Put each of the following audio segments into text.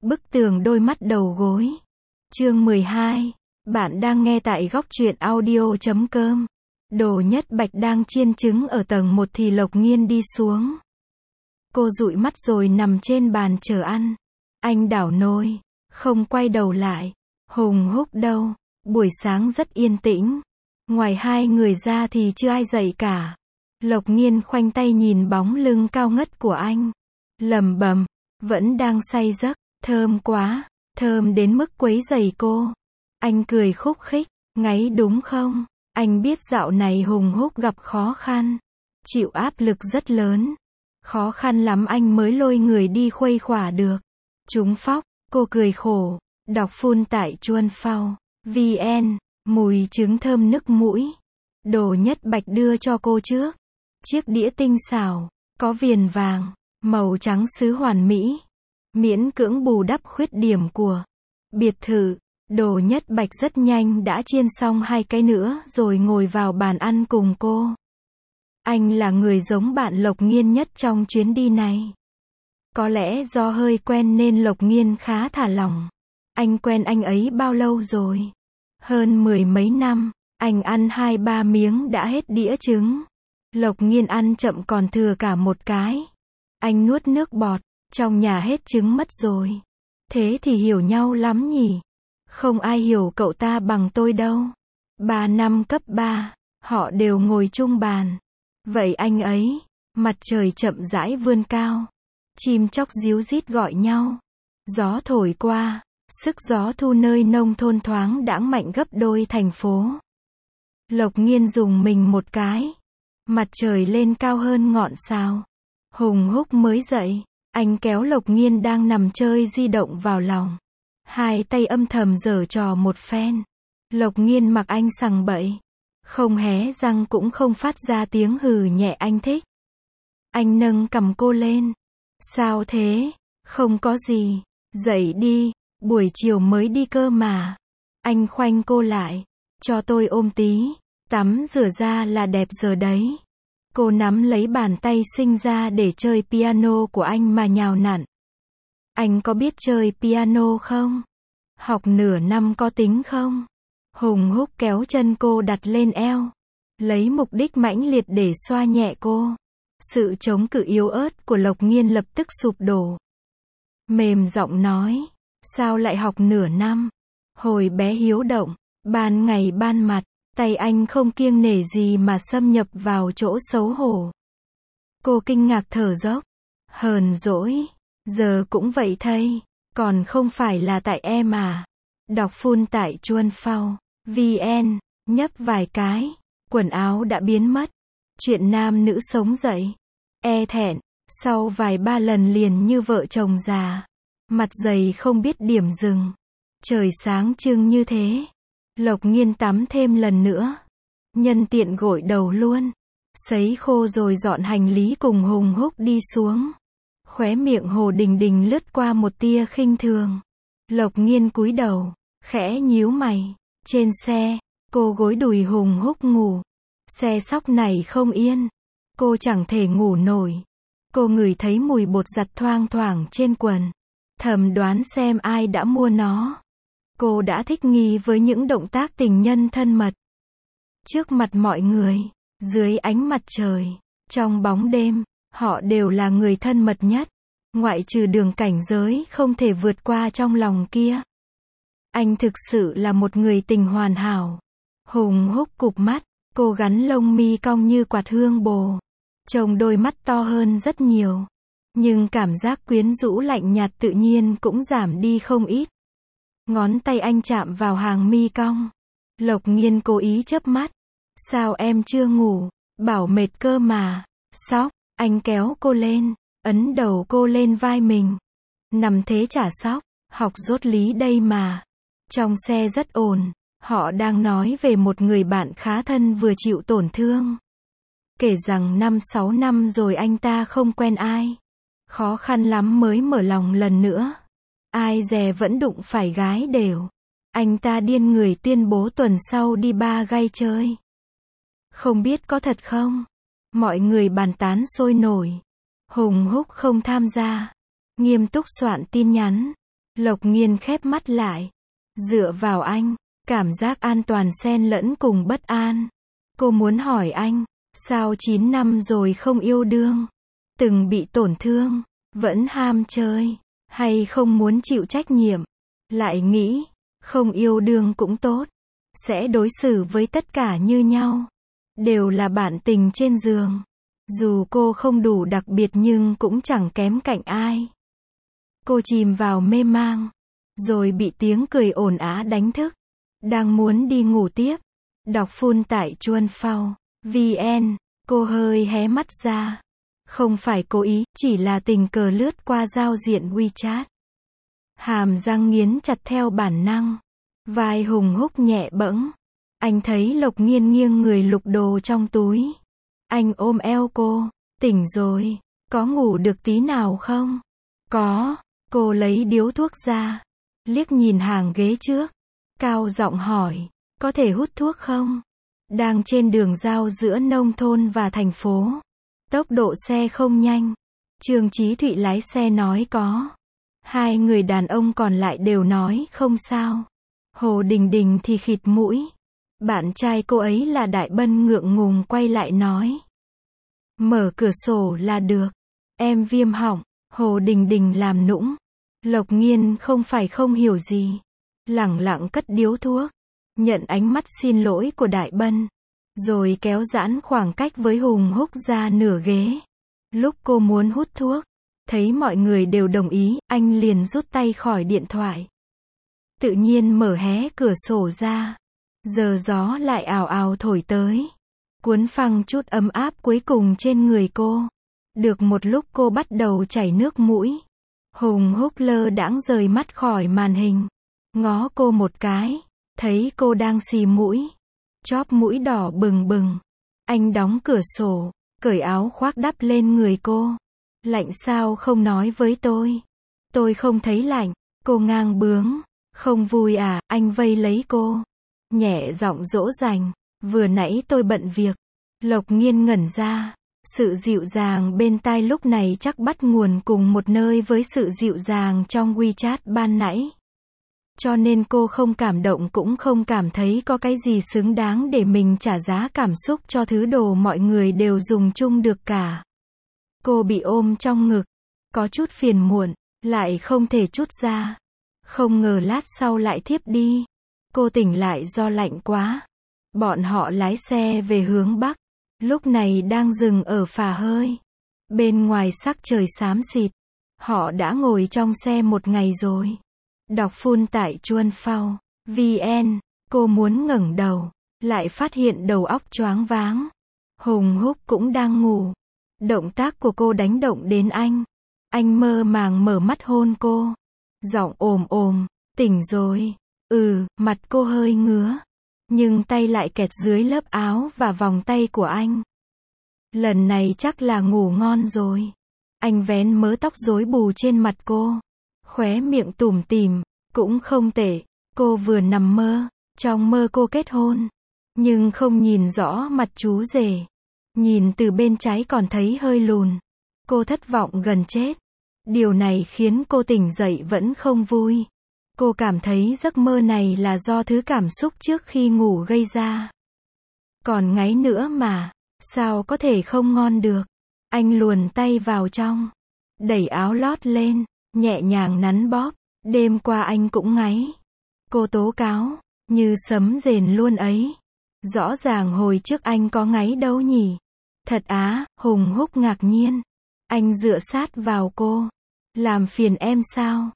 Bức tường đôi mắt đầu gối. Chương 12. Bạn đang nghe tại góc truyện audio.com. Đồ Nhất Bạch đang chiên trứng ở tầng 1 thì Lộc Nghiên đi xuống. Cô dụi mắt rồi nằm trên bàn chờ ăn. Anh đảo nồi, không quay đầu lại. Hùng Húc đâu? Buổi sáng rất yên tĩnh. Ngoài hai người ra thì chưa ai dậy cả. Lộc Nghiên khoanh tay nhìn bóng lưng cao ngất của anh. Lẩm bẩm, vẫn đang say giấc, thơm quá, thơm đến mức quấy rầy cô. Anh cười khúc khích, ngáy đúng không? Anh biết dạo này Hùng Húc gặp khó khăn, chịu áp lực rất lớn. Khó khăn lắm anh mới lôi người đi khuây khỏa được. Trúng phóc, cô cười khổ, đọc phun tại Chuan Phao VN, mùi trứng thơm nức mũi. Đồ Nhất Bạch đưa cho cô trước. Chiếc đĩa tinh xảo, có viền vàng, màu trắng sứ hoàn mỹ. Miễn cưỡng bù đắp khuyết điểm của biệt thự. Đồ Nhất Bạch rất nhanh đã chiên xong hai cái nữa rồi ngồi vào bàn ăn cùng cô. Anh là người giống bạn Lộc Nghiên nhất trong chuyến đi này. Có lẽ do hơi quen nên Lộc Nghiên khá thả lỏng. Anh quen anh ấy bao lâu rồi? Hơn 10 mấy năm. Anh ăn 2-3 miếng đã hết đĩa trứng. Lộc Nghiên ăn chậm còn thừa cả một cái. Anh nuốt nước bọt, trong nhà hết trứng mất rồi. Thế thì hiểu nhau lắm nhỉ? Không ai hiểu cậu ta bằng tôi đâu. 3 năm cấp 3, họ đều ngồi chung bàn. Vậy anh ấy, mặt trời chậm rãi vươn cao. Chim chóc ríu rít gọi nhau. Gió thổi qua, sức gió thu nơi nông thôn thoáng đãng mạnh gấp đôi thành phố. Lộc Nghiên dùng mình một cái. Mặt trời lên cao hơn ngọn sao. Hùng Húc mới dậy. Anh kéo Lộc Nghiên đang nằm chơi di động vào lòng. Hai tay âm thầm giở trò một phen. Lộc Nghiên mặc anh sằng bậy. Không hé răng cũng không phát ra tiếng hừ nhẹ anh thích. Anh nâng cằm cô lên. Sao thế? Không có gì. Dậy đi, buổi chiều mới đi cơ mà. Anh khoanh cô lại. Cho tôi ôm tí. Tắm rửa ra là đẹp giờ đấy. Cô nắm lấy bàn tay sinh ra để chơi piano của anh mà nhào nặn. Anh có biết chơi piano không? Học nửa năm có tính không? Hùng Húc kéo chân cô đặt lên eo. Lấy mục đích mãnh liệt để xoa nhẹ cô. Sự chống cự yếu ớt của Lộc Nghiên lập tức sụp đổ. Mềm giọng nói. Sao lại học nửa năm? Hồi bé hiếu động, ban ngày ban mặt. Tay anh không kiêng nể gì mà xâm nhập vào chỗ xấu hổ. Cô kinh ngạc thở dốc. Hờn dỗi. Giờ cũng vậy thay. Còn không phải là tại em à. Đọc phun tại Chuan Phao VN. Nhấp vài cái. Quần áo đã biến mất. Chuyện nam nữ sống dậy. E thẹn. Sau vài ba lần liền như vợ chồng già. Mặt dày không biết điểm dừng. Trời sáng trưng như thế. Lộc Nghiên tắm thêm lần nữa. Nhân tiện gội đầu luôn. Sấy khô rồi dọn hành lý cùng Hùng Húc đi xuống. Khóe miệng Hồ Đình Đình lướt qua một tia khinh thường. Lộc Nghiên cúi đầu, khẽ nhíu mày. Trên xe, cô gối đùi Hùng Húc ngủ. Xe sóc này không yên. Cô chẳng thể ngủ nổi. Cô ngửi thấy mùi bột giặt thoang thoảng trên quần. Thầm đoán xem ai đã mua nó. Cô đã thích nghi với những động tác tình nhân thân mật. Trước mặt mọi người, dưới ánh mặt trời, trong bóng đêm, họ đều là người thân mật nhất. Ngoại trừ đường cảnh giới không thể vượt qua trong lòng kia. Anh thực sự là một người tình hoàn hảo. Hùng Húc cụp mắt, cô gắn lông mi cong như quạt hương bồ. Trông đôi mắt to hơn rất nhiều. Nhưng cảm giác quyến rũ lạnh nhạt tự nhiên cũng giảm đi không ít. Ngón tay anh chạm vào hàng mi cong. Lộc Nghiên cố ý chớp mắt. Sao em chưa ngủ? Bảo mệt cơ mà. Sóc, anh kéo cô lên, ấn đầu cô lên vai mình. Nằm thế chả sóc, học dốt lý đây mà. Trong xe rất ồn, họ đang nói về một người bạn khá thân vừa chịu tổn thương. Kể rằng 5-6 năm rồi anh ta không quen ai. Khó khăn lắm mới mở lòng lần nữa. Ai dè vẫn đụng phải gái đều. Anh ta điên người tuyên bố tuần sau đi bar gay chơi. Không biết có thật không? Mọi người bàn tán sôi nổi. Hùng Húc không tham gia. Nghiêm túc soạn tin nhắn. Lộc Nghiên khép mắt lại. Dựa vào anh, cảm giác an toàn xen lẫn cùng bất an. Cô muốn hỏi anh, sao 9 năm rồi không yêu đương? Từng bị tổn thương, vẫn ham chơi, hay không muốn chịu trách nhiệm? Lại nghĩ, không yêu đương cũng tốt, sẽ đối xử với tất cả như nhau. Đều là bạn tình trên giường. Dù cô không đủ đặc biệt nhưng cũng chẳng kém cạnh ai. Cô chìm vào mê mang, rồi bị tiếng cười ồn ào đánh thức. Đang muốn đi ngủ tiếp, đọc full tại Chuan Phao VN, cô hơi hé mắt ra. Không phải cố ý, chỉ là tình cờ lướt qua giao diện WeChat. Hàm răng nghiến chặt theo bản năng. Vai Hùng Húc nhẹ bẫng. Anh thấy Lộc Nghiên nghiêng người lục đồ trong túi. Anh ôm eo cô. Tỉnh rồi, có ngủ được tí nào không? Có. Cô lấy điếu thuốc ra. Liếc nhìn hàng ghế trước. Cao giọng hỏi, có thể hút thuốc không? Đang trên đường giao giữa nông thôn và thành phố. Tốc độ xe không nhanh. Trương Chí Thụy lái xe nói có. Hai người đàn ông còn lại đều nói không sao. Hồ Đình Đình thì khịt mũi. Bạn trai cô ấy là Đại Bân ngượng ngùng quay lại nói. Mở cửa sổ là được. Em viêm họng. Hồ Đình Đình làm nũng. Lộc Nghiên không phải không hiểu gì. Lẳng lặng cất điếu thuốc. Nhận ánh mắt xin lỗi của Đại Bân. Rồi kéo giãn khoảng cách với Hùng Húc ra nửa ghế. Lúc cô muốn hút thuốc, thấy mọi người đều đồng ý, anh liền rút tay khỏi điện thoại. Tự nhiên mở hé cửa sổ ra. Giờ gió lại ào ào thổi tới. Cuốn phăng chút ấm áp cuối cùng trên người cô. Được một lúc cô bắt đầu chảy nước mũi. Hùng Húc lơ đãng rời mắt khỏi màn hình. Ngó cô một cái. Thấy cô đang xì mũi. Chóp mũi đỏ bừng bừng. Anh đóng cửa sổ. Cởi áo khoác đắp lên người cô. Lạnh sao không nói với tôi? Tôi không thấy lạnh. Cô ngang bướng. Không vui à? Anh vây lấy cô. Nhẹ giọng dỗ dành. Vừa nãy tôi bận việc. Lộc Nghiên ngẩn ra. Sự dịu dàng bên tai lúc này chắc bắt nguồn cùng một nơi với sự dịu dàng trong WeChat ban nãy. Cho nên cô không cảm động cũng không cảm thấy có cái gì xứng đáng để mình trả giá cảm xúc cho thứ đồ mọi người đều dùng chung được cả. Cô bị ôm trong ngực. Có chút phiền muộn. Lại không thể trút ra. Không ngờ lát sau lại thiếp đi. Cô tỉnh lại do lạnh quá. Bọn họ lái xe về hướng Bắc. Lúc này đang dừng ở Phà Hơi. Bên ngoài sắc trời xám xịt. Họ đã ngồi trong xe một ngày rồi. Đọc full tại Chuan Phao VN. Cô muốn ngẩng đầu. Lại phát hiện đầu óc choáng váng. Hùng Húc cũng đang ngủ. Động tác của cô đánh động đến anh. Anh mơ màng mở mắt hôn cô. Giọng ồm ồm. Tỉnh rồi. Mặt cô hơi ngứa. Nhưng tay lại kẹt dưới lớp áo và vòng tay của anh. Lần này chắc là ngủ ngon rồi. Anh vén mớ tóc rối bù trên mặt cô. Khóe miệng tủm tỉm. Cũng không tệ. Cô vừa nằm mơ. Trong mơ cô kết hôn. Nhưng không nhìn rõ mặt chú rể. Nhìn từ bên trái còn thấy hơi lùn. Cô thất vọng gần chết. Điều này khiến cô tỉnh dậy vẫn không vui. Cô cảm thấy giấc mơ này là do thứ cảm xúc trước khi ngủ gây ra. Còn ngáy nữa mà. Sao có thể không ngon được? Anh luồn tay vào trong. Đẩy áo lót lên. Nhẹ nhàng nắn bóp. Đêm qua anh cũng ngáy. Cô tố cáo. Như sấm rền luôn ấy. Rõ ràng hồi trước anh có ngáy đâu nhỉ? Thật á, Hùng Húc ngạc nhiên. Anh dựa sát vào cô. Làm phiền em sao?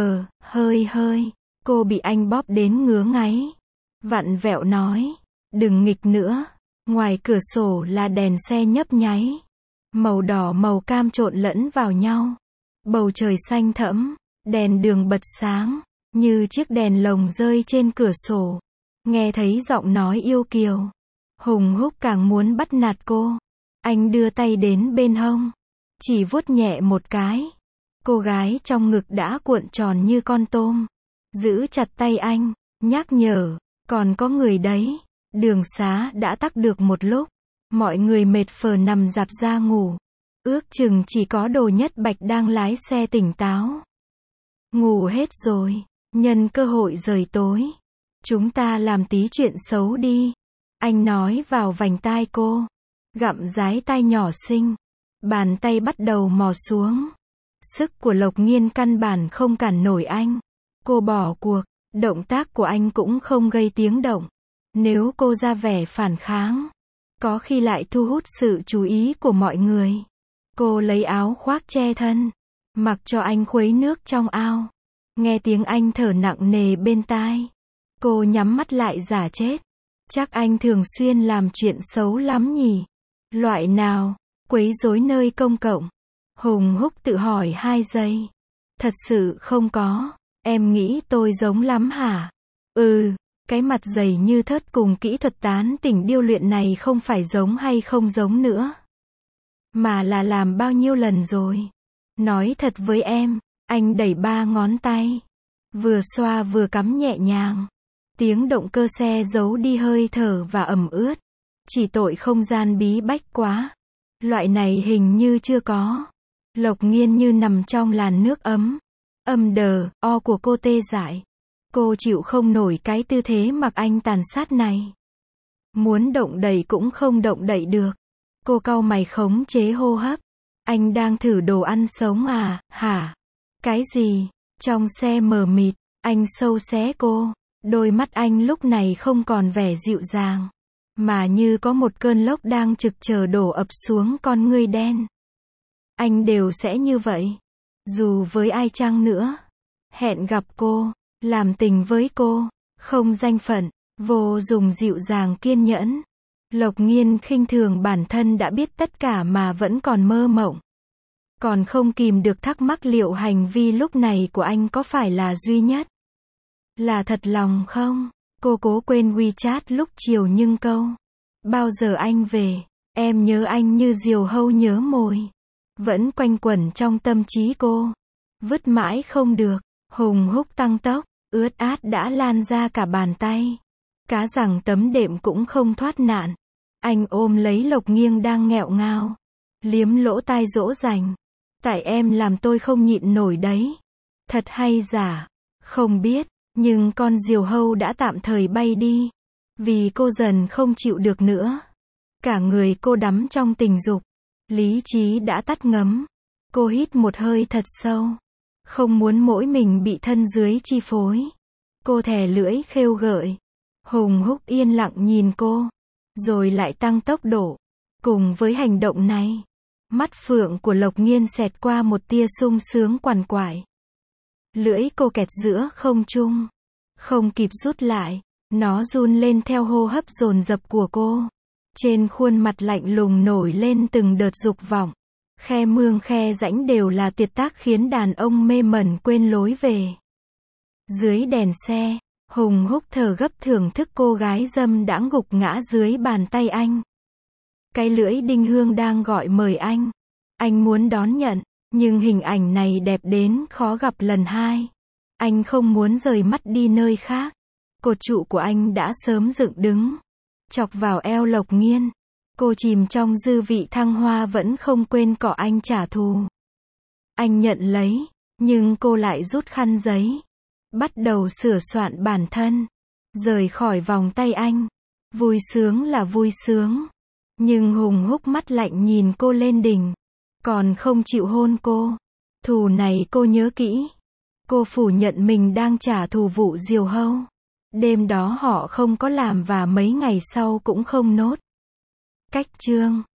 Hơi. Cô bị anh bóp đến ngứa ngáy. Vặn vẹo nói. Đừng nghịch nữa. Ngoài cửa sổ là đèn xe nhấp nháy. Màu đỏ màu cam trộn lẫn vào nhau. Bầu trời xanh thẫm. Đèn đường bật sáng. Như chiếc đèn lồng rơi trên cửa sổ. Nghe thấy giọng nói yêu kiều. Hùng Húc càng muốn bắt nạt cô. Anh đưa tay đến bên hông. Chỉ vuốt nhẹ một cái. Cô gái trong ngực đã cuộn tròn như con tôm. Giữ chặt tay anh. Nhắc nhở. Còn có người đấy. Đường xá đã tắc được một lúc. Mọi người mệt phờ nằm rạp ra ngủ. Ước chừng chỉ có Đồ Nhất Bạch đang lái xe tỉnh táo. Ngủ hết rồi, nhân cơ hội rời tối. Chúng ta làm tí chuyện xấu đi. Anh nói vào vành tai cô. Gặm dái tai nhỏ xinh. Bàn tay bắt đầu mò xuống. Sức của Lộc Nghiên căn bản không cản nổi anh. Cô bỏ cuộc. Động tác của anh cũng không gây tiếng động. Nếu cô ra vẻ phản kháng, có khi lại thu hút sự chú ý của mọi người. Cô lấy áo khoác che thân, mặc cho anh khuấy nước trong ao. Nghe tiếng anh thở nặng nề bên tai. Cô nhắm mắt lại giả chết. Chắc anh thường xuyên làm chuyện xấu lắm nhỉ? Loại nào? Quấy rối nơi công cộng. Hùng Húc tự hỏi 2 giây. Thật sự không có. Em nghĩ tôi giống lắm hả? Cái mặt dày như thớt cùng kỹ thuật tán tỉnh điêu luyện này không phải giống hay không giống nữa. Mà là làm bao nhiêu lần rồi. Nói thật với em, anh đẩy 3 ngón tay. Vừa xoa vừa cắm nhẹ nhàng. Tiếng động cơ xe giấu đi hơi thở và ẩm ướt. Chỉ tội không gian bí bách quá. Loại này hình như chưa có. Lộc Nghiên như nằm trong làn nước ấm. Âm đờ, o của cô tê dại. Cô chịu không nổi cái tư thế mặc anh tàn sát này. Muốn động đậy cũng không động đậy được. Cô cau mày khống chế hô hấp. Anh đang thử đồ ăn sống à, hả? Cái gì? Trong xe mờ mịt, anh sâu xé cô. Đôi mắt anh lúc này không còn vẻ dịu dàng, mà như có một cơn lốc đang trực chờ đổ ập xuống con ngươi đen. Anh đều sẽ như vậy. Dù với ai chăng nữa. Hẹn gặp cô, làm tình với cô, không danh phận, vô dùng dịu dàng kiên nhẫn. Lộc Nghiên khinh thường bản thân đã biết tất cả mà vẫn còn mơ mộng. Còn không kìm được thắc mắc liệu hành vi lúc này của anh có phải là duy nhất. Là thật lòng không? Cô cố quên WeChat lúc chiều nhưng câu. Bao giờ anh về? Em nhớ anh như diều hâu nhớ mồi. Vẫn quanh quẩn trong tâm trí cô. Vứt mãi không được. Hùng Húc tăng tốc, ướt át đã lan ra cả bàn tay. Cá rằng tấm đệm cũng không thoát nạn. Anh ôm lấy Lộc Nghiên đang nghẹo ngào. Liếm lỗ tai dỗ dành. Tại em làm tôi không nhịn nổi đấy. Thật hay giả? Không biết, nhưng con diều hâu đã tạm thời bay đi. Vì cô dần không chịu được nữa. Cả người cô đắm trong tình dục. Lý trí đã tắt ngấm. Cô hít một hơi thật sâu. Không muốn mỗi mình bị thân dưới chi phối. Cô thè lưỡi khêu gợi. Hùng Húc yên lặng nhìn cô. Rồi lại tăng tốc độ. Cùng với hành động này, mắt phượng của Lộc Nghiên xẹt qua một tia sung sướng quằn quại. Lưỡi cô kẹt giữa không trung. Không kịp rút lại. Nó run lên theo hô hấp dồn dập của cô. Trên khuôn mặt lạnh lùng nổi lên từng đợt dục vọng. Khe mương khe rãnh đều là tuyệt tác khiến đàn ông mê mẩn quên lối về. Dưới đèn xe, Hùng Húc thở gấp thưởng thức cô gái dâm đãng gục ngã dưới bàn tay anh. Cái lưỡi đinh hương đang gọi mời anh. Anh muốn đón nhận, nhưng hình ảnh này đẹp đến khó gặp lần hai. Anh không muốn rời mắt đi nơi khác. Cột trụ của anh đã sớm dựng đứng. Chọc vào eo Lộc Nghiên. Cô chìm trong dư vị thăng hoa vẫn không quên cọ anh trả thù. Anh nhận lấy, nhưng cô lại rút khăn giấy. Bắt đầu sửa soạn bản thân. Rời khỏi vòng tay anh. Vui sướng là vui sướng. Nhưng Hùng Húc mắt lạnh nhìn cô lên đỉnh. Còn không chịu hôn cô. Thù này cô nhớ kỹ. Cô phủ nhận mình đang trả thù vụ diều hâu. Đêm đó họ không có làm và mấy ngày sau cũng không nốt. Cách chương